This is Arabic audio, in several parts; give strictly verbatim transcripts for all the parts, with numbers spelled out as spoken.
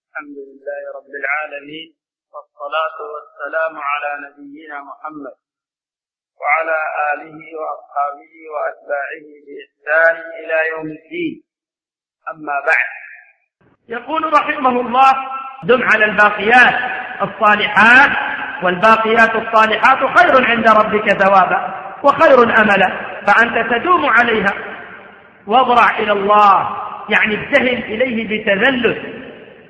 الحمد لله رب العالمين، والصلاة والسلام على نبينا محمد وعلى آله وأصحابه وأتباعه بإحسان إلى يوم الدين. أما بعد، يقول رحمه الله: دم على الباقيات الصالحات، والباقيات الصالحات خير عند ربك ثوابا وخير أملا، فأنت تدوم عليها. واضرع إلى الله، يعني ابتهل إليه بتذلل،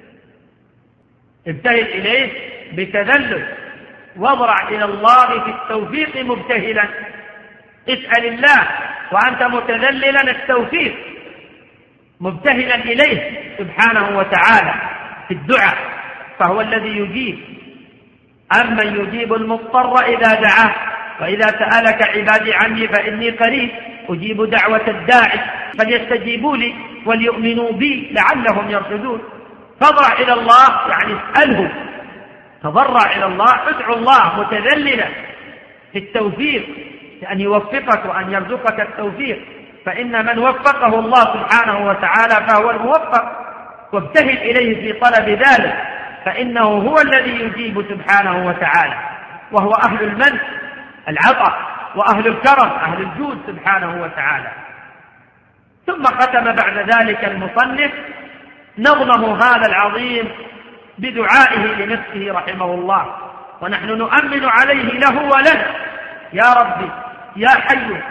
ابتهل إليه بتذلل. واضرع إلى الله في التوفيق مبتهلا، اسأل الله وأنت متذللا التوفيق، مبتهلا إليه سبحانه وتعالى في الدعاء، فهو الذي يجيب. أمن يجيب المضطر إذا دعاه، وإذا سألك عبادي عني فإني قريب أجيب دعوة الداعي فليستجيبوا لي وليؤمنوا بي لعلهم يرشدون. فاضرع إلى الله يعني اسأله، تضرع إلى الله، ادعو الله متذللا في التوفيق، لأن يوفقك وأن يرزقك التوفيق، فإن من وفقه الله سبحانه وتعالى فهو الموفق. وابتهل إليه في طلب ذلك، فإنه هو الذي يجيب سبحانه وتعالى، وهو أهل المن العطاء وأهل الكرم أهل الجود سبحانه وتعالى. ثم ختم بعد ذلك المصنف نظمه هذا العظيم بدعائه لنفسه رحمه الله، ونحن نؤمن عليه له ولنا: يا ربي يا حي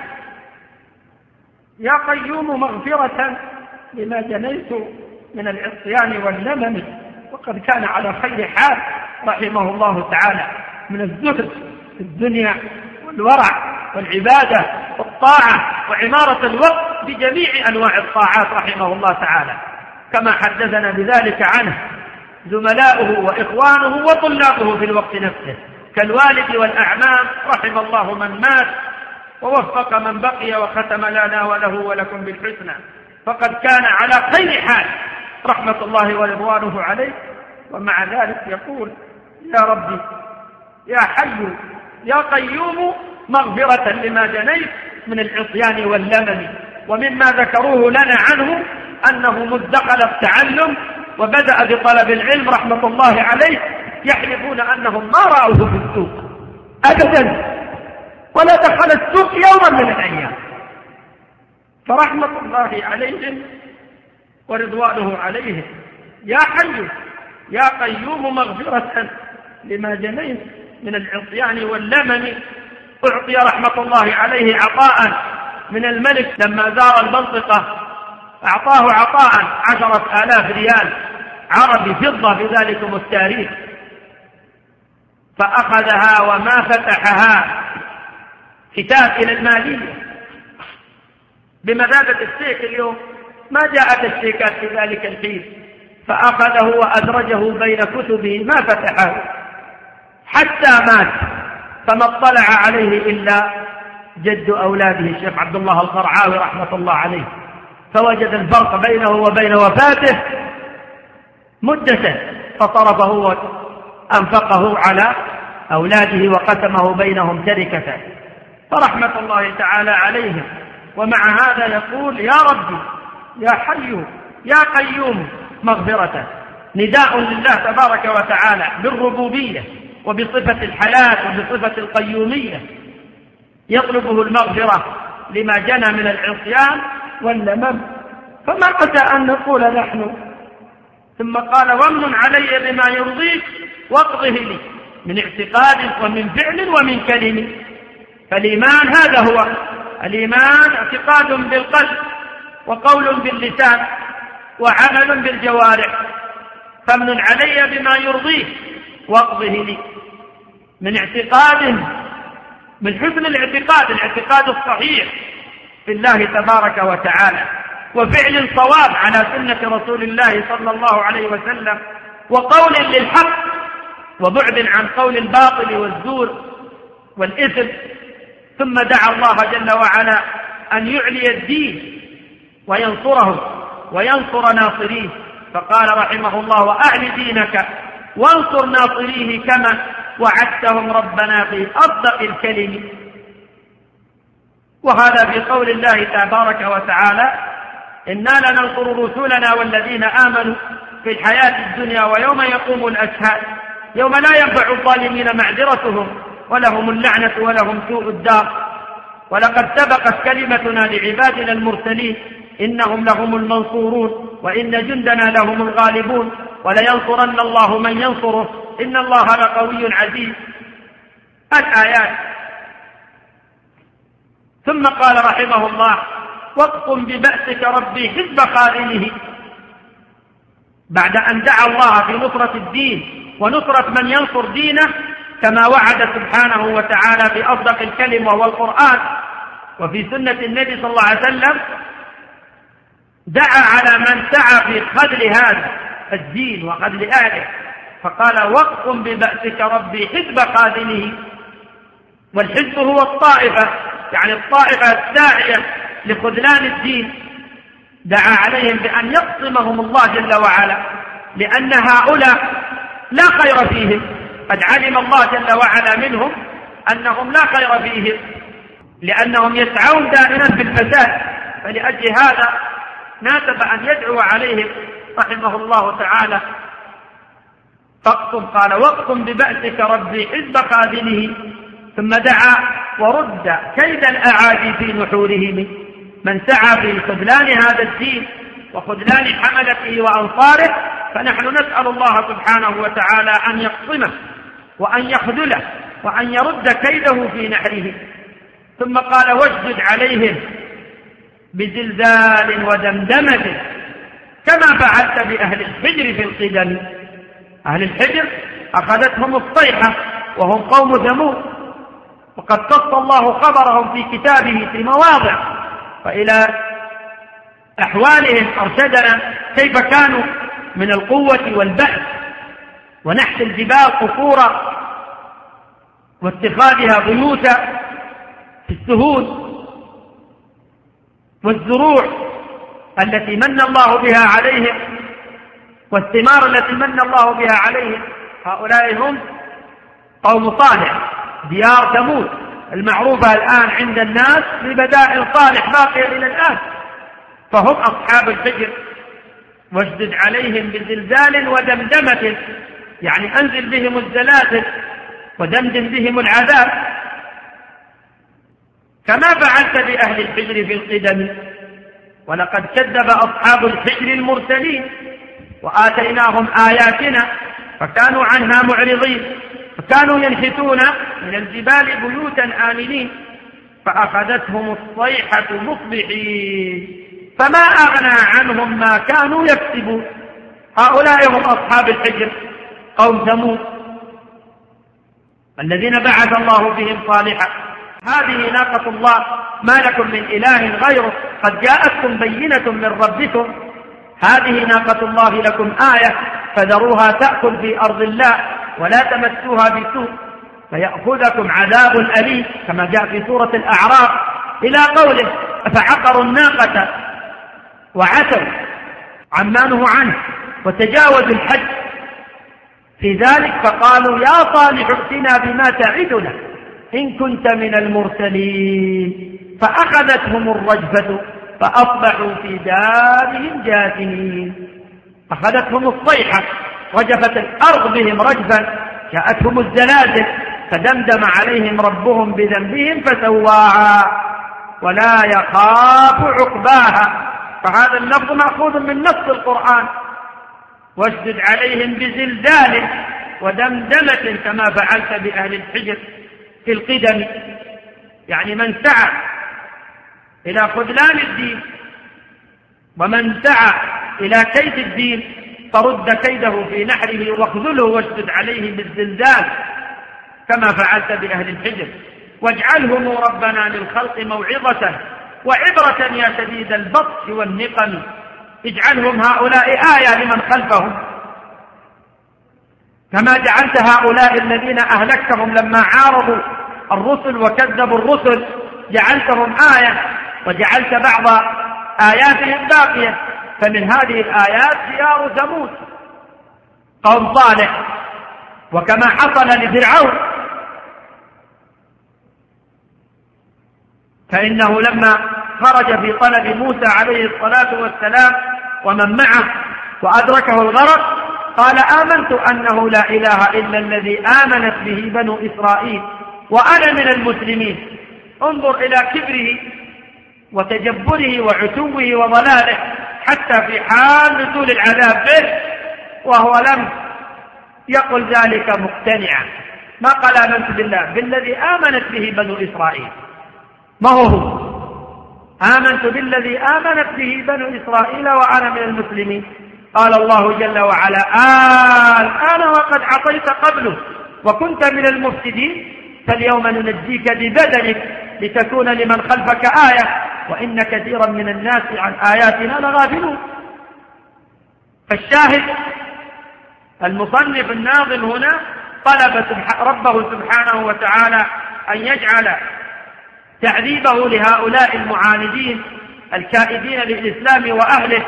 يا قيوم مغفرة لما جنيت من العصيان واللمم. وقد كان على خير حال رحمه الله تعالى من الزهد في الدنيا والورع والعبادة والطاعة وعمارة الوقت بجميع أنواع الطاعات رحمه الله تعالى، كما حدثنا بذلك عنه زملاؤه وإخوانه وطلابه في الوقت نفسه، كالوالد والأعمام. رحم الله من مات ووفق من بقي وختم لنا وله ولكم بالحسنى، فقد كان على خير حال رحمة الله ورضوانه عليه. ومع ذلك يقول: يا ربي يا حي يا قيوم مغفرة لما جنيت من العصيان واللمم. ومما ذكروه لنا عنه أنه مذ دخل التعلم وبدأ بطلب العلم رحمة الله عليه يحلفون أنهم ما رأوه في السوق أبدا، ولا دخل السوق يوما من الأيام. فرحمة الله عليهم ورضوانه عليهم: يا حي يا قيوم مغفرة لما جنيت من العصيان واللمم. أعطي رحمة الله عليه عطاء من الملك لما زار المنطقة، أعطاه عطاء عشرة آلاف ريال عربي فضة في ذلكم التاريخ، فأخذها وما فتحها كتاب إلى المالية بمثابة الشيك اليوم، ما جاءت الشيكات في ذلك الحين، فأخذه وأدرجه بين كتبه ما فتحه حتى مات، فما اطلع عليه إلا جد أولاده الشيخ عبد الله القرعاوي رحمة الله عليه، فوجد الفرق بينه وبين وفاته مدة، فصرفه وأنفقه على أولاده وقسمه بينهم تركة، فرحمة الله تعالى عليهم. ومع هذا يقول: يا ربي يا حي يا قيوم مغفرة، نداء لله تبارك وتعالى بالربوبية وبصفة الحياة وبصفة القيومية، يطلبه المغفرة لما جنى من العصيان واللمم. فما أتى أن نقول نحن؟ ثم قال: وامن علي بما يرضيك واقضه لي من اعتقاد ومن فعل ومن كلمة. فالإيمان هذا هو الإيمان: اعتقاد بالقلب وقول باللسان وعمل بالجوارح. فامن علي بما يرضيك واقضه لي من اعتقاد، من حسن الاعتقاد، الاعتقاد الصحيح في الله تبارك وتعالى، وفعل صواب على سنة رسول الله صلى الله عليه وسلم، وقول للحق وبعد عن قول الباطل والزور والإثم. ثم دعا الله جل وعلا أن يعلي الدين وينصره وينصر ناصريه، فقال رحمه الله: وأعل دينك وانصر ناصريه كما وعدتهم ربنا في أصدق الكلم. وهذا في قول الله تبارك وتعالى: إنا لننصر رسلنا والذين آمنوا في في الحياة الدنيا ويوم يقوم الأشهاد، يوم لا ينفع الظالمين معذرتهم ولهم اللعنة ولهم سوء الدار. ولقد سبقت كلمتنا لعبادنا المرسلين إنهم لهم المنصورون وإن جندنا لهم الغالبون ولينصرن الله من ينصره إن الله لقوي عزيز. الآيات. ثم قال رحمه الله: واقم ببأسك ربي حزب خائنه. بعد أن دعا الله في نصرة الدين ونصرة من ينصر دينه كما وعد سبحانه وتعالى بأصدق الكلمة والقرآن وفي سنة النبي صلى الله عليه وسلم، دعا على من سعى في خذل هذا الدين وخذل أهله، فقال: واقم ببأسك ربي حزب خاذله. والحزب هو الطائفة، يعني الطائفة الساعية لخذلان الدين، دعا عليهم بأن يقسمهم الله جل وعلا، لأن هؤلاء لا خير فيهم، قد علم الله جل وعلا منهم أنهم لا خير فيهم، لأنهم يسعون دائما في الفساد. فلأجل هذا ناسب أن يدعو عليهم رحمه الله تعالى. فاقسم، قال: واقسم ببأسك ربي حزب خاذله. ثم دعا ورد كيد الأعادي في نحورهم، من سعى في خذلان هذا الدين وخذلان حملته وأنصاره، فنحن نسأل الله سبحانه وتعالى أن يقسمه وأن يخذله وأن يرد كيده في نحره. ثم قال: واشدد عليهم بزلزال ودمدمة كما فعلت بأهل الحجر في القدم. أهل الحجر أخذتهم الصيحة وهم قوم ثمود، وقد قص الله خبرهم في كتابه في مواضع، فإلى أحوالهم أرشدنا كيف كانوا من القوة والبأس ونحت الجبال قصورا واتخاذها بيوتا في السهول، والزروع التي من الله بها عليهم والثمار التي من الله بها عليهم. هؤلاء هم قوم صالح، ديار ثمود المعروفة الآن عند الناس ببدائل صالح باقية إلى الآن، فهم أصحاب الحجر. واشدد عليهم بزلزال ودمدمة، يعني أنزل بهم الزلازل ودمدم بهم العذاب كما فعلت بأهل الحجر في القدم. ولقد كذب أصحاب الحجر المرسلين وآتيناهم آياتنا فكانوا عنها معرضين، فكانوا ينحتون من الجبال بيوتا آمنين، فأخذتهم الصيحة مصبحين فما أغنى عنهم ما كانوا يكسبون. هؤلاء هم أصحاب الحجر قوم ثمود الذين بعث الله بهم صالحا. هذه ناقة الله ما لكم من إله غيره قد جاءتكم بينة من ربكم، هذه ناقة الله لكم آية فذروها تأكل في أرض الله ولا تمسوها بسوء فيأخذكم عذاب أليم، كما جاء في سورة الأعراف إلى قوله: فعقروا الناقة وعتوا عما نهوا عنه وتجاوزوا الحد في ذلك، فقالوا: يا صالح ائتنا بما تعدنا إن كنت من المرسلين، فأخذتهم الرجفة فأصبحوا في دارهم جاثمين. أخذتهم الصيحة، رجفت الأرض بهم رجفا، جاءتهم الزلازل فدمدم عليهم ربهم بذنبهم فسواها ولا يخاف عقباها. فهذا اللفظ مأخوذ من نص القرآن: واشدد عليهم بزلزال ودمدمة كما فعلت بأهل الحجر في القدم، يعني من سعى إلى خذلان الدين ومن سعى إلى كيد الدين فرد كيده في نحره واخذله واشدد عليه بالزلزال كما فعلت بأهل الحجر. واجعلهم ربنا للخلق موعظة وعبرة يا شديد البطش والنقم. اجعلهم هؤلاء آية لمن خلفهم كما جعلت هؤلاء الذين أهلكتهم لما عارضوا الرسل وكذبوا الرسل، جعلتهم آية وجعلت بعض آياتهم باقية. فمن هذه الآيات ديار ثمود قوم صالح، وكما حصل لفرعون فإنه لما خرج في طلب موسى عليه الصلاة والسلام ومن معه وأدركه الغرق قال آمنت أنه لا إله إلا الذي آمنت به بنو إسرائيل وأنا من المسلمين. انظر إلى كبره وتجبره وعتوه وضلاله حتى في حال نزول العذاب به وهو لم يقل ذلك مقتنعا. ما قال آمنت بالله، بالذي آمنت به بنو إسرائيل. ما هو هو آمنت بالذي آمنت به بنو إسرائيل وأنا من المسلمين. قال الله جل وعلا آه الآن وقد عصيت قبله وكنت من المفسدين فاليوم ننجيك ببدنك لتكون لمن خلفك آية وإن كثيرا من الناس عن آياتنا لغافلون. فالشاهد المصنف الناظم هنا طلب ربه سبحانه وتعالى أن يجعل تعذيبه لهؤلاء المعاندين الكائدين للإسلام وأهله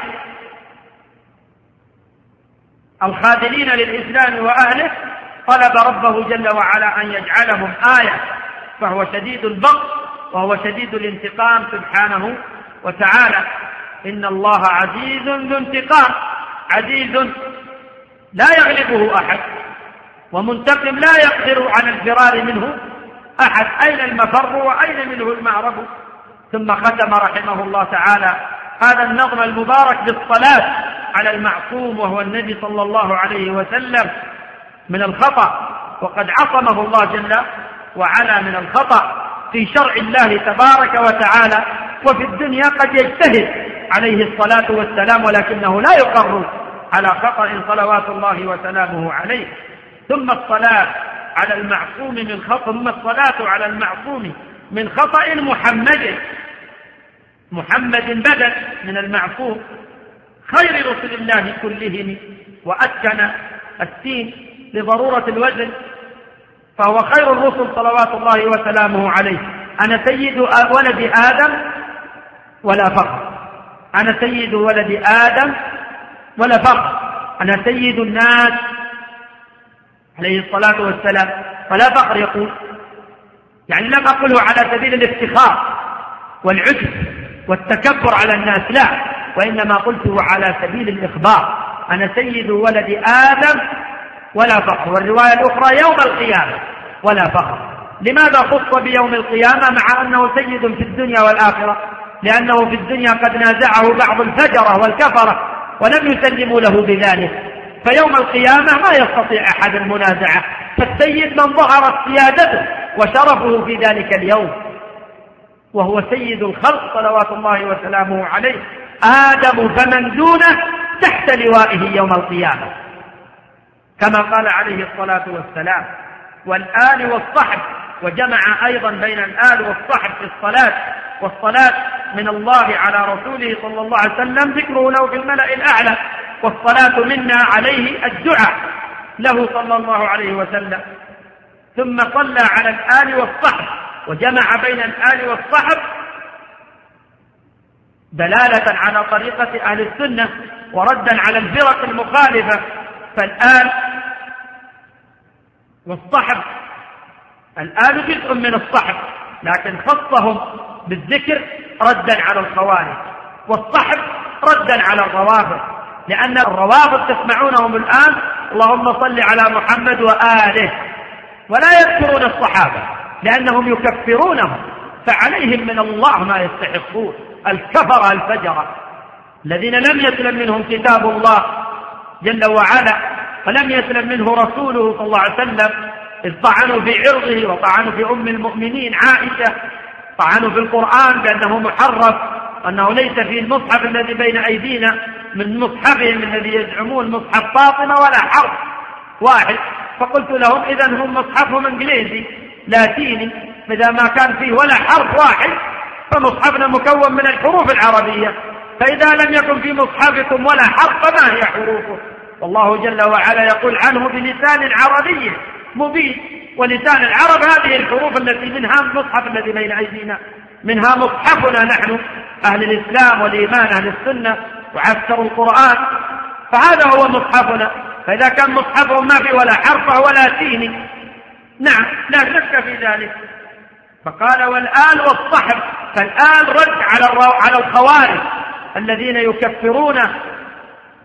الخاذلين للإسلام وأهله، طلب ربه جل وعلا أن يجعلهم آية، فهو شديد البطش وهو شديد الانتقام سبحانه وتعالى. إن الله عزيز ذو انتقام، عزيز لا يغلبه أحد ومنتقم لا يقدر على الفرار منه أحد. أين المفر وأين منه المهرب؟ ثم ختم رحمه الله تعالى هذا النظم المبارك بالصلاة على المعصوم وهو النبي صلى الله عليه وسلم من الخطأ، وقد عصمه الله جل وعلا من الخطأ في شرع الله تبارك وتعالى. وفي الدنيا قد يجتهد عليه الصلاة والسلام ولكنه لا يقر على خطأ صلوات الله وسلامه عليه. ثم الصلاة على المعصوم من خطأ ثم الصلاة على المعصوم من خطأ محمد محمد بدل من المعصوم خير رسل الله كلهم، وأسكن السين لضرورة الوزن، فهو خير الرسل صلوات الله وسلامه عليه. أنا سيد ولد آدم ولا فخر، أنا سيد ولد آدم ولا فخر، أنا سيد الناس عليه الصلاة والسلام ولا فخر. يقول يعني لم أقله على سبيل الافتخار والعجب والتكبر على الناس، لا، وإنما قلته على سبيل الإخبار. أنا سيد ولد آدم ولا فخر، والرواية الأخرى يوم القيامة ولا فخر. لماذا خص بيوم القيامة مع أنه سيد في الدنيا والآخرة؟ لأنه في الدنيا قد نازعه بعض الفجرة والكفرة ولم يسلموا له بذلك، فيوم القيامة ما يستطيع أحد المنازعة، فالسيد من ظهرت سيادته وشرفه في ذلك اليوم، وهو سيد الخلق صلوات الله وسلامه عليه. آدم فمن دونه تحت لوائه يوم القيامة، كما قال عليه الصلاة والسلام. والآل والصحب، وجمع أيضا بين الآل والصحب في الصلاة، والصلاة من الله على رسوله صلى الله عليه وسلم ذكره له في الملأ الأعلى، والصلاة منا عليه الدعاء له صلى الله عليه وسلم. ثم صلى على الآل والصحب، وجمع بين الآل والصحب دلالة على طريقة أهل السنة وردا على الفرق المخالفة. فالآل والصحب، الآل جزء من الصحب لكن خصهم بالذكر ردا على الخوارج، والصحب ردا على الروافض، لأن الروافض تسمعونهم الآن اللهم صل على محمد وآله، ولا يذكرون الصحابة لأنهم يكفرونهم، فعليهم من الله ما يستحقون، الكفر الفجرة الذين لم يسلم منهم كتاب الله جل وعلا ولم يسلم منه رسوله صلى الله عليه وسلم، إذ طعنوا في عرضه وطعنوا في أم المؤمنين عائشة، طعنوا في القرآن بأنه محرف، أنه ليس في المصحف الذي بين أيدينا من مصحفهم الذي يزعمون مصحف فاطمة ولا حرف واحد. فقلت لهم إذن هم مصحفهم إنجليزي لاتيني، إذا ما كان فيه ولا حرف واحد فمصحفنا مكون من الحروف العربية، فإذا لم يكن في مصحفكم ولا حرف فما هي حروفه؟ والله جل وعلا يقول عنه بلسان عربي مبين، ولسان العرب هذه الحروف التي منها المصحف الذي بين أيدينا، منها مصحفنا نحن أهل الإسلام والإيمان أهل السنة وعسكر القرآن، فهذا هو مصحفنا. فإذا كان مصحفهم ما في ولا حرف فهو لاتيني، نعم لا شك في ذلك. فقال والآل والصحب، فالآل رد على على الخوارج الذين يكفرون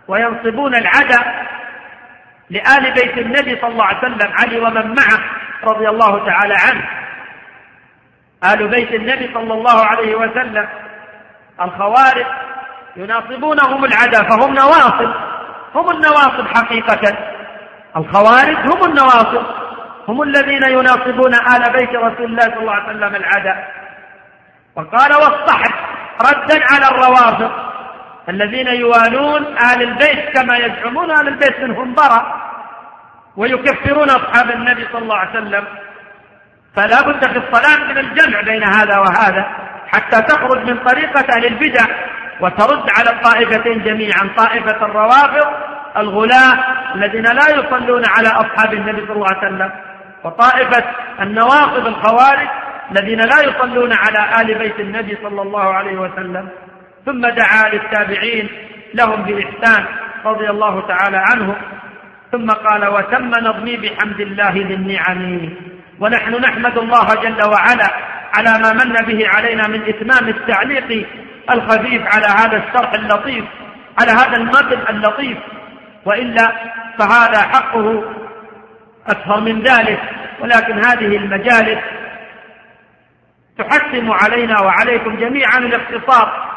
وينصبون العداء لآل بيت النبي صلى الله عليه وسلم، علي ومن معه رضي الله تعالى عنه. آل بيت النبي صلى الله عليه وسلم الخوارج يناصبونهم العداء، فهم نواصب، هم النواصب حقيقة. الخوارج هم النواصب، هم الذين يناصبون آل بيت رسول الله صلى الله عليه وسلم العداء. وقال والصحب ردا على الروافض الذين يوالون آل البيت كما يزعمون آل البيت منهم براء ويكفرون أصحاب النبي صلى الله عليه وسلم. فلا بد في الصلاة من الجمع بين هذا وهذا حتى تخرج من طريقة أهل البدع وترد على الطائفتين جميعا، طائفة الروافض الغلاة الذين لا يصلون على أصحاب النبي صلى الله عليه وسلم، وطائفة النواصب الخوارج الذين لا يصلون على آل بيت النبي صلى الله عليه وسلم. ثم دعا للتابعين لهم بإحسان رضي الله تعالى عنهم، ثم قال وتم نظمي بحمد الله ذي النعم. ونحن نحمد الله جل وعلا على ما من به علينا من إتمام التعليق الخفيف على هذا الشرح اللطيف، على هذا المتن اللطيف، وإلا فهذا حقه أكثر من ذلك. ولكن هذه المجالس تحتم علينا وعليكم جميعا الاختصار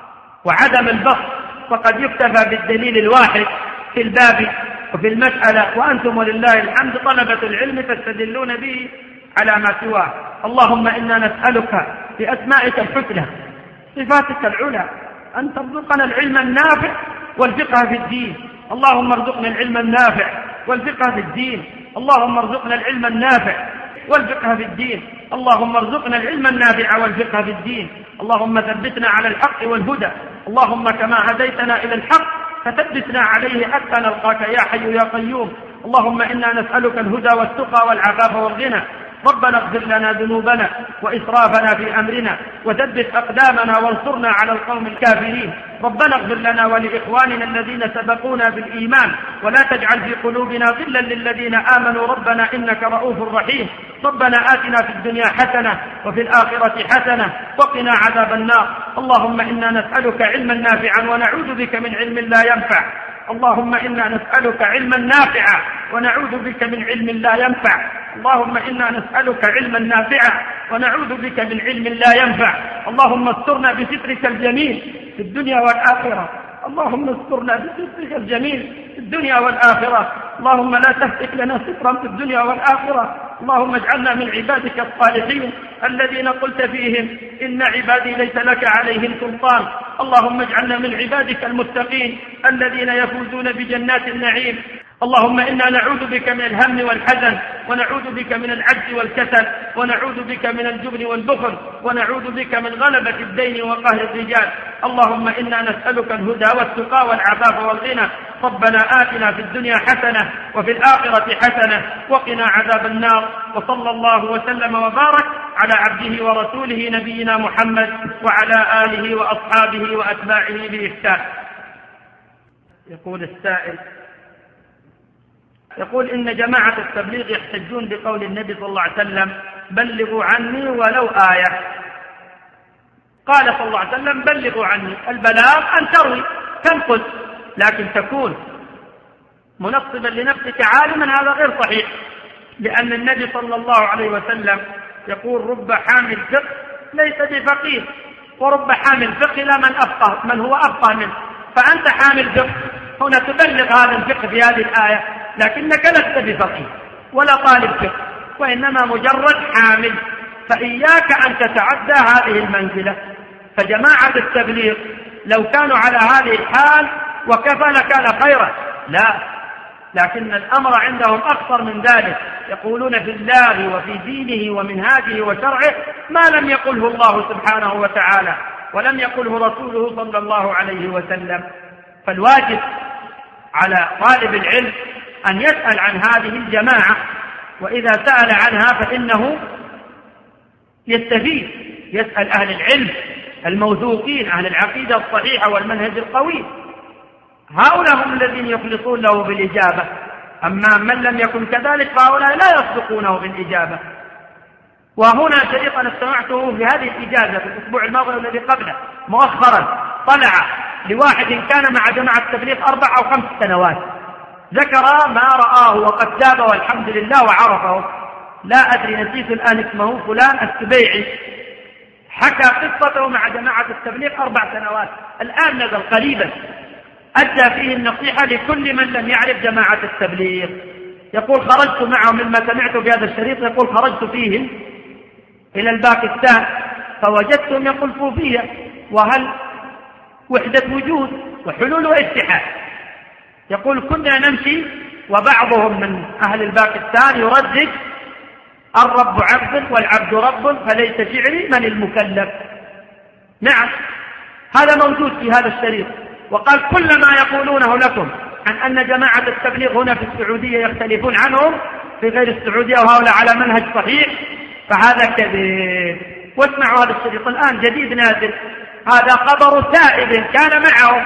وعدم البسط، فقد يكتفى بالدليل الواحد في الباب وفي المسألة، وأنتم ولله الحمد طلبة العلم تستدلون به على ما سواه. اللهم إنا نسألك بأسمائك الحسنى صفاتك العلى أن ترزقنا العلم النافع والفقه في الدين. اللهم ارزقنا العلم النافع والفقه في الدين. اللهم ارزقنا العلم النافع والفقه في الدين. اللهم ارزقنا العلم النافع والفقه في الدين. اللهم ثبتنا على الحق والهدى. اللهم كما هديتنا إلى الحق فثبتنا عليه حتى نلقاك يا حي يا قيوم. اللهم إنا نسألك الهدى والتقى والعفاف والغنى. ربنا اغفر لنا ذنوبنا وإسرافنا في أمرنا وثبت أقدامنا وانصرنا على القوم الكافرين. ربنا اغفر لنا ولإخواننا الذين سبقونا بالإيمان ولا تجعل في قلوبنا غلا للذين آمنوا ربنا إنك رؤوف رحيم. ربنا آتنا في الدنيا حسنة وفي الآخرة حسنة وقنا عذاب النار. اللهم إنا نسألك علما نافعا ونعوذ بك من علم لا ينفع. اللهم إنا نسألك علما نافعا ونعوذ بك من علم لا ينفع. اللهم إنا نسألك علما نافعا ونعوذ بك من علم لا ينفع. اللهم استرنا بسترك الجميل في الدنيا والآخرة. اللهم استرنا بسترك الجميل في الدنيا والآخرة. اللهم لا تهتك لنا سترا في الدنيا والآخرة. اللهم اجعلنا من عبادك الصالحين الذين قلت فيهم إن عبادي ليس لك عليهم سلطان. اللهم اجعلنا من عبادك المتقين الذين يفوزون بجنات النعيم. اللهم إنا نعوذ بك من الهم والحزن ونعوذ بك من العجز والكسل ونعوذ بك من الجبن والبخل ونعوذ بك من غلبة الدين وقهر الرجال. اللهم إنا نسألك الهدى والتقى والعفاف والغنى. ربنا آتنا في الدنيا حسنة وفي الآخرة حسنة وقنا عذاب النار. وصلى الله وسلم وبارك على عبده ورسوله نبينا محمد وعلى آله وأصحابه وأتباعه بإحسان. يقول السائل يقول إن جماعة التبليغ يحتجون بقول النبي صلى الله عليه وسلم بلغوا عني ولو آية. قال صلى الله عليه وسلم بلغوا عني. البلاغ أن تروي تنقل، لكن تكون منصبا لنفسك عالما هذا غير صحيح، لأن النبي صلى الله عليه وسلم يقول رب حامل فقه ليس بفقيه، ورب حامل فقه لا من أفقه من هو أفقه منه. فأنت حامل فقه هنا تبلغ هذا الفقه في هذه الآية، لكنك لست بفقيه ولا طالب فقه، وإنما مجرد حامل. فإياك أن تتعدى هذه المنزلة. فجماعة التبليغ لو كانوا على هذه الحال وكفى لكان خيرا، لا، لكن الأمر عندهم أكثر من ذلك. يقولون في الله وفي دينه ومنهاجه وشرعه ما لم يقله الله سبحانه وتعالى ولم يقله رسوله صلى الله عليه وسلم. فالواجب على طالب العلم أن يسأل عن هذه الجماعة، وإذا سأل عنها فإنه يستفيد، يسأل أهل العلم الموثوقين أهل العقيدة الصحيحة والمنهج القوي، هؤلاء هم الذين يخلصون له بالإجابة. أما من لم يكن كذلك فهؤلاء لا يصدقونه بالإجابة. وهنا شريطا استمعته في هذه الإجازة في الأسبوع الماضي والذي قبله مؤخرا طلع لواحد كان مع جماعة التبليغ أربع أو خمس سنوات، ذكر ما رآه وقد تاب والحمد لله وعرفه، لا أدري نسيت الآن اسمه، فلان السبيعي، حكى قصته مع جماعة التبليغ أربع سنوات، الآن نزل قريبا أدى فيه النصيحة لكل من لم يعرف جماعة التبليغ. يقول خرجت معهم مما سمعت في هذا الشريط، يقول خرجت فيهم إلى الباكستان فوجدتهم يقول صوفية وهل وحدة وجود وحلول واتحاد. يقول كنا نمشي وبعضهم من أهل الباكستان يردد الرب عبد والعبد رب فليس شعري من المكلف. نعم هذا موجود في هذا الشريط. وقال كل ما يقولونه لكم عن أن جماعة التبليغ هنا في السعودية يختلفون عنهم في غير السعودية وهؤلاء على منهج صحيح فهذا كذب. واسمعوا هذا الشريط الآن جديد نازل، هذا خبر سائب كان معهم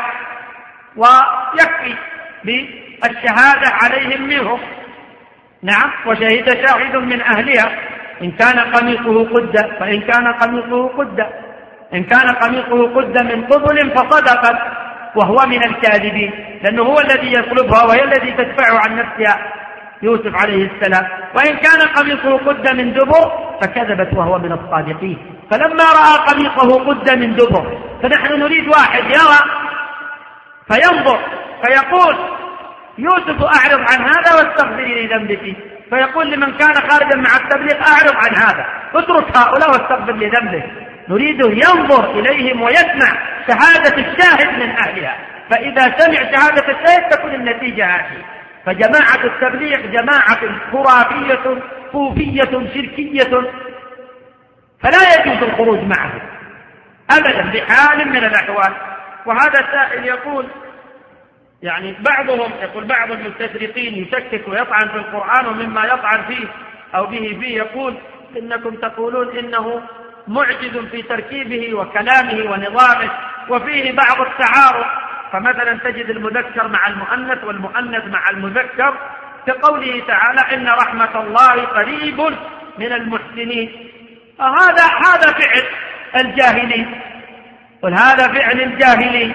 ويكفي بالشهادة عليهم منهم. نعم وشهد شاهد من أهلها إن كان قميصه قد فإن كان قميصه قد إن كان قميصه قد من قبل فصدقت وهو من الكاذبين، لأنه هو الذي يطلبها وهي الذي تدفع عن نفسها يوسف عليه السلام، وإن كان قميصه قد من دبر فكذبت وهو من الصادقين. فلما رأى قميصه قد من دبر فنحن نريد واحد يرى فينظر فيقول يوسف أعرض عن هذا واستغفري لذنبك، فيقول لمن كان خارجا مع التبليغ أعرض عن هذا اترك هؤلاء واستغفر لذنبك. نريده ينظر إليهم ويسمع شهادة الشاهد من أهلها، فإذا سمع شهادة الشاهد تكون النتيجة هذه. فجماعة التبليغ جماعة خرافية صوفية شركية فلا يجوز الخروج معه أبدا بحال من الأحوال. وهذا سائل يقول يعني بعضهم يقول بعض المستشرقين يشكك ويطعن في القرآن ومما يطعن فيه أو به فيه يقول إنكم تقولون إنه معجز في تركيبه وكلامه ونظامه وفيه بعض التعارض، فمثلا تجد المذكر مع المؤنث والمؤنث مع المذكر كقوله تعالى إن رحمة الله قريب من المحسنين. هذا هذا فعل الجاهلين وهذا فعل الجاهلين.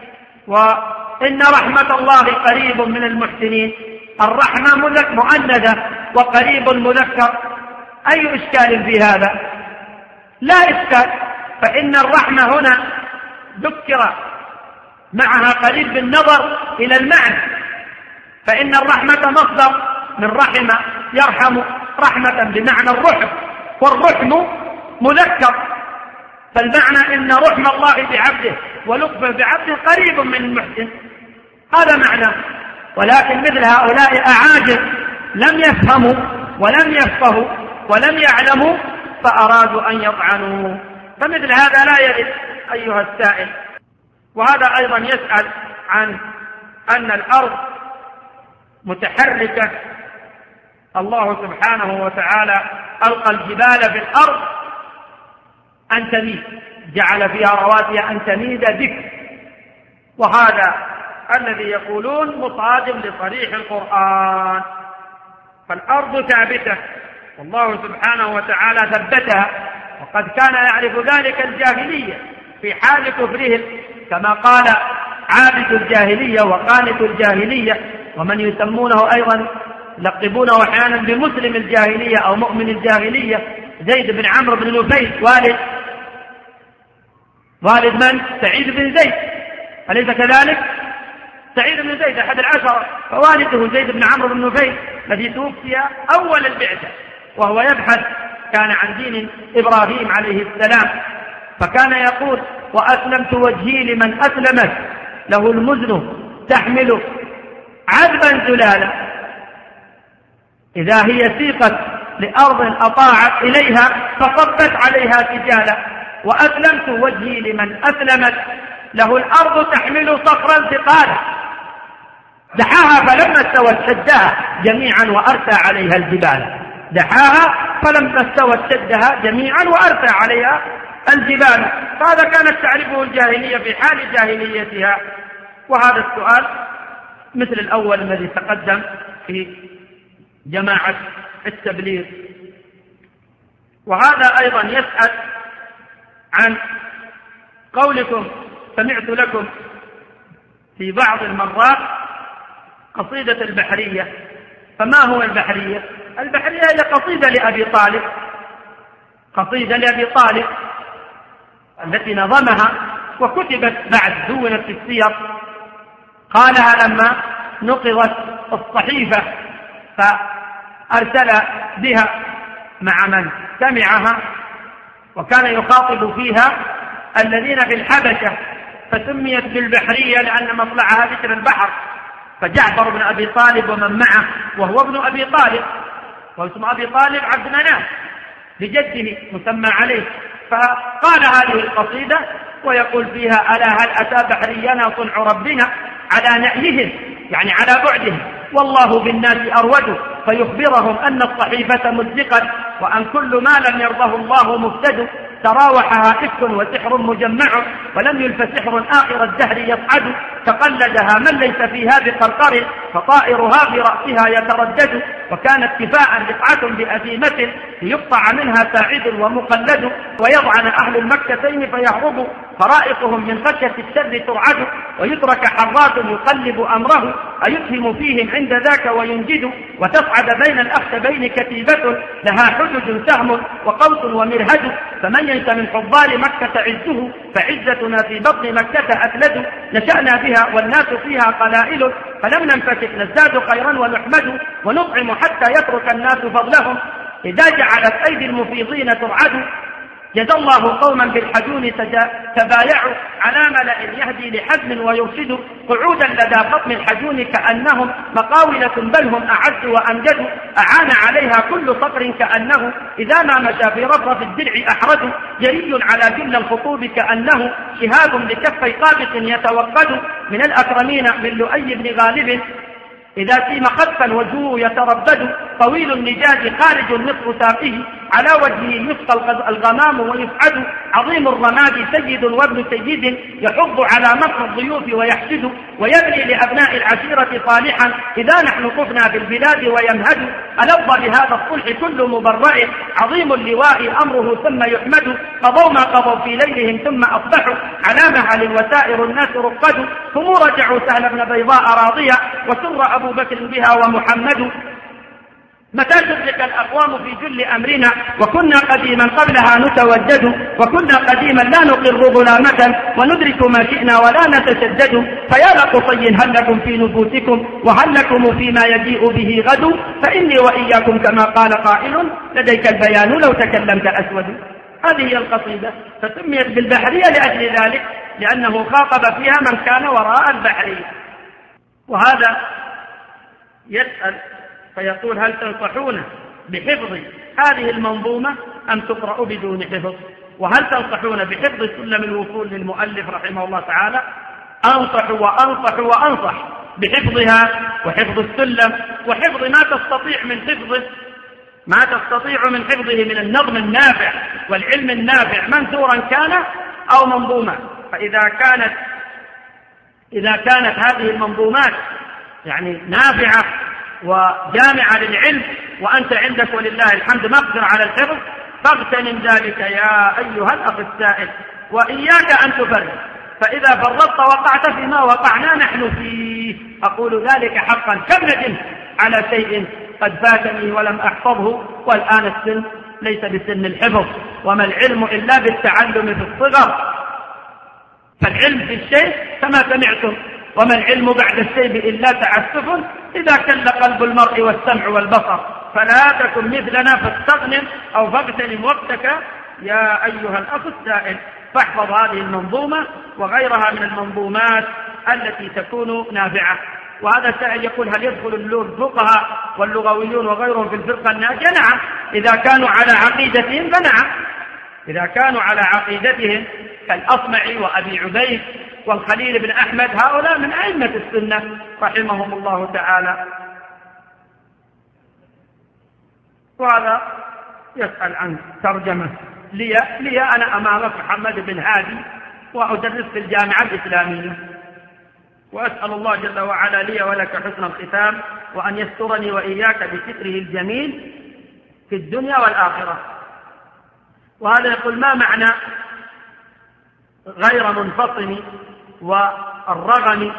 وإن رحمة الله قريب من المحسنين، الرحمة مؤنثة وقريب مذكر، أي إشكال في هذا؟ لا إشكال، فإن الرحمة هنا ذكر معها قريب بالنظر إلى المعنى، فإن الرحمة مصدر من رحمة يرحم رحمة بمعنى الرحم، والرحم مذكر، فالمعنى إن رحم الله بعبده ولطفه بعبده قريب من المحسن، هذا معنى. ولكن مثل هؤلاء أعاجم لم يفهموا ولم يفقهوا ولم يعلموا فأرادوا أن يطعنوا، فمثل هذا لا يرد أيها السائل. وهذا أيضا يسأل عن أن الأرض متحركة، الله سبحانه وتعالى ألقى الجبال في الأرض أن تميد، جعل فيها رواسي أن تميد بك، وهذا الذي يقولون مصادم لصريح القرآن. فالأرض ثابتة والله سبحانه وتعالى ثبتها، وقد كان يعرف ذلك الجاهلية في حال كفرهم، كما قال عابد الجاهلية وقانت الجاهلية، ومن يسمونه أيضا يلقبونه أحيانا بمسلم الجاهلية أو مؤمن الجاهلية، زيد بن عمرو بن نفيل والد والد من؟ سعيد بن زيد، أليس كذلك؟ سعيد بن زيد أحد العشرة، فوالده زيد بن عمرو بن نفيل الذي توفي أول البعثة وهو يبحث كان عن دين إبراهيم عليه السلام، فكان يقول وأسلمت وجهي لمن أسلمت له المزن تحمل عذبا زلالا، إذا هي سيقت لأرض أطاعت إليها فصبت عليها سجالا، وأسلمت وجهي لمن أسلمت له الأرض تحمل صخرا ثقالا، دحاها فلما استوت شدها جميعا وأرسى عليها الجبال، دحاها فلما استوت شدها جميعا وأرسى عليها الجبال. فهذا كانت تعرفه الجاهلية في حال جاهليتها. وهذا السؤال مثل الأول الذي تقدم في جماعة التبليغ. وهذا أيضا يسأل عن قولكم سمعت لكم في بعض المرات قصيدة البحرية. فما هو البحرية؟ البحرية هي قصيدة لأبي طالب، قصيدة لأبي طالب التي نظمها وكتبت بعد، دونت في السير. قالها لما نقضت الصحيفة فأرسل بها مع من سمعها، وكان يخاطب فيها الذين في الحبشة، فسميت بالبحرية لأن مطلعها ذكر البحر. فجعفر بن أبي طالب ومن معه، وهو ابن أبي طالب، واسم أبي طالب عبد مناف لجده مسمى عليه، فقال هذه القصيدة ويقول فيها: ألا هل أتى بحرينا صنع ربنا على نأيهم، يعني على بعدهم، والله بالناس أرود، فيخبرهم أن الصحيفة مزقت، وأن كل ما لم يرضه الله مفتد، تراوحها إفك وسحر مجمع، ولم يلف سحر آخر الدهر يصعد، تقلدها من ليس فيها بقرقر، فطائرها برأسها يتردد، وكانت كفاء رقعة بأثيمة، ليقطع منها ساعد ومقلد، ويضعن أهل المكتتين فيهربوا، فرائقهم من خشية الشر ترعد، ويترك حرات يقلب أمره، أيتهم فيهم عند ذاك وينجد، وتصعد بين الأخشبين كتيبة، لها حجج سهم وقوس ومرهد، فمن ينس من حضار مكة عزه، فعزتنا في بطن مكة أثلد، نشأنا بها والناس فيها قلائل، فلم ننفتح نزداد خيرا ونحمد، ونطعم حتى يترك الناس فضلهم، إذا جعلت أيدي المفيضين ترعد، جزى الله قوما بالحجون تبايعوا، على ملأ يهدي لحزم ويرشد، قعودا لدى خطم الحجون كأنهم مقاولة، بل هم أعز وأمجد، أعان عليها كل صقر كأنه إذا ما مشى في رفرف الدرع أحرد، جري على جل الخطوب كأنه شهاب لكفي قابس يتوقد، من الأكرمين من لؤي بن غالب إذا سيم خطفا وجهه يتربد، طويل النجاج خارج نصف ساقه، على وجهه يسقى الغمام ويسعد، عظيم الرماد سيد وابن سيد، يحض على مكر الضيوف ويحشد، ويبني لأبناء العشيرة صالحا، إذا نحن طفنا في البلاد ويمهد، ألظ بهذا الصلح كل مبرئ، عظيم اللواء أمره ثم يحمد، قضوا ما قضوا في ليلهم ثم أصبحوا، على مهل وسائر الناس رقد، ثم رجعوا سهل بن بيضاء راضية، وسر أبو بكر بها ومحمد، متى تدرك الأقوام في جل أمرنا، وكنا قديما قبلها نتودد، وكنا قديما لا نقر ظلامة، وندرك ما شئنا ولا نتشدد، فيا لقصي هل لكم في نفوسكم، وهل لكم فيما يجيء به غد، فإني وإياكم كما قال قائل، لديك البيان لو تكلمت أسود. هذه هي القصيدة، فسميت بالبحرية لأجل ذلك، لأنه خاطب فيها من كان وراء البحرية. وهذا يسأل فيقول: هل تنصحون بحفظ هذه المنظومة أم تقرأ بدون حفظ؟ وهل تنصحون بحفظ سلم الوصول للمؤلف رحمه الله تعالى؟ أنصح وأنصح وأنصح بحفظها وحفظ السلم، وحفظ ما تستطيع من حفظه، ما تستطيع من حفظه من النظم النافع والعلم النافع، منثورا كان أو منظوما. فإذا كانت إذا كانت هذه المنظومات يعني نافعة وجامعة للعلم، وأنت عندك ولله الحمد مقدر على الحفظ، فاغتنم ذلك يا أيها الأخ السائل، وإياك أن تفرط، فإذا فرطت وقعت فيما وقعنا نحن فيه. أقول ذلك حقا، كم ندمت على شيء قد فاتني ولم أحفظه، والآن السن ليس بسن الحفظ، وما العلم إلا بالتعلم في الصغر، فالعلم في الشيء كما سمعتم، وما العلم بعد الشيء إلا تعسف، إذا كل قلب المرء والسمع والبصر، فلا تكن مثلنا فاستغنم أو فاغتنم وقتك يا أيها الأخ السائل. فاحفظ هذه المنظومة وغيرها من المنظومات التي تكون نافعة. وهذا السائل يقول: هل يدخل الفقهاء واللغويون وغيرهم في الفرقة الناجية؟ نعم، إذا كانوا على عقيدتهم فنعم، إذا كانوا على عقيدتهم كالأصمعي وأبي عبيد والخليل بن أحمد، هؤلاء من أئمة السنة رحمهم الله تعالى. وهذا يسأل عن ترجمة لي, لي أنا أمامك محمد بن هادي، وأدرس في الجامعة الإسلامية، وأسأل الله جل وعلا لي ولك حسن الختام، وأن يسترني وإياك بستره الجميل في الدنيا والآخرة. وهذا يقول: ما معنى غير منفصل والرغم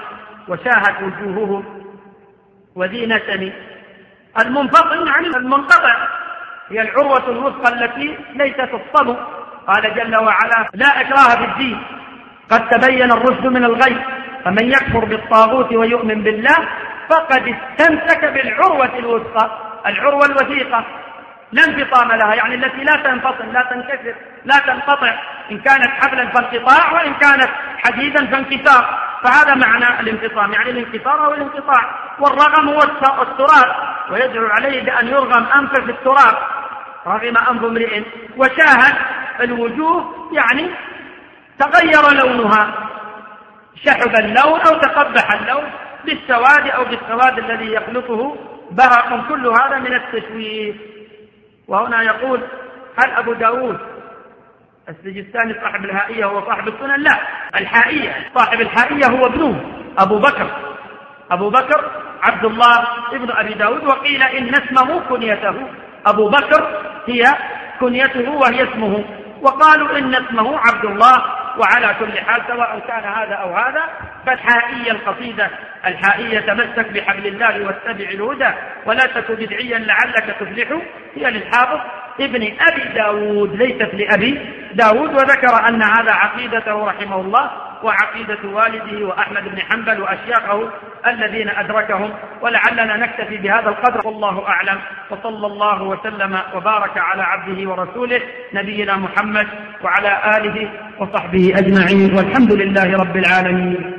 وشاهت وجوههم وزينتني. المنفصل عن المنقطع هي العروة الوثقى التي ليست تفصل. قال جل وعلا: لا إكراه في الدين قد تبين الرشد من الغي فمن يكفر بالطاغوت ويؤمن بالله فقد استمسك بالعروة الوثقى، العروة الوثيقة لا انفصام لها، يعني التي لا تنفصل لا تنكسر لا تنقطع، إن كانت حبلا فانقطاع وإن كانت حديدا فانكسار. فهذا معنى الانفصام، يعني الانكسار أو الانقطاع. والرغم هو التراب، ويدعو عليه بأن يرغم أنفه في التراب، رغم أنف امرئ. وشاهد الوجوه يعني تغير لونها، شحب اللون أو تقبح اللون بالسواد أو بالسواد الذي يخلطه برق. كل هذا من التشويه. وهنا يقول: هل أبو داود السجستاني صاحب الهائية هو صاحب السنن؟ لا، الحائية صاحب الحائية هو ابنه أبو بكر أبو بكر عبد الله ابن أبي داود. وقيل إن اسمه كنيته، أبو بكر هي كنيته وهي اسمه، وقالوا إن اسمه عبد الله. وعلى كل حال سواء كان هذا أو هذا فالحائية القصيدة الحائية تمسك بحبل الله واتبع الهدى ولا تك بدعيا لعلك تفلح هي للحافظ ابن أبي داود ليست لأبي داود. وذكر أن هذا عقيدته رحمه الله وعقيدة والده وأحمد بن حنبل وأشياخه الذين أدركهم. ولعلنا نكتفي بهذا القدر والله أعلم، وصلى الله وسلم وبارك على عبده ورسوله نبينا محمد وعلى آله وصحبه أجمعين، والحمد لله رب العالمين.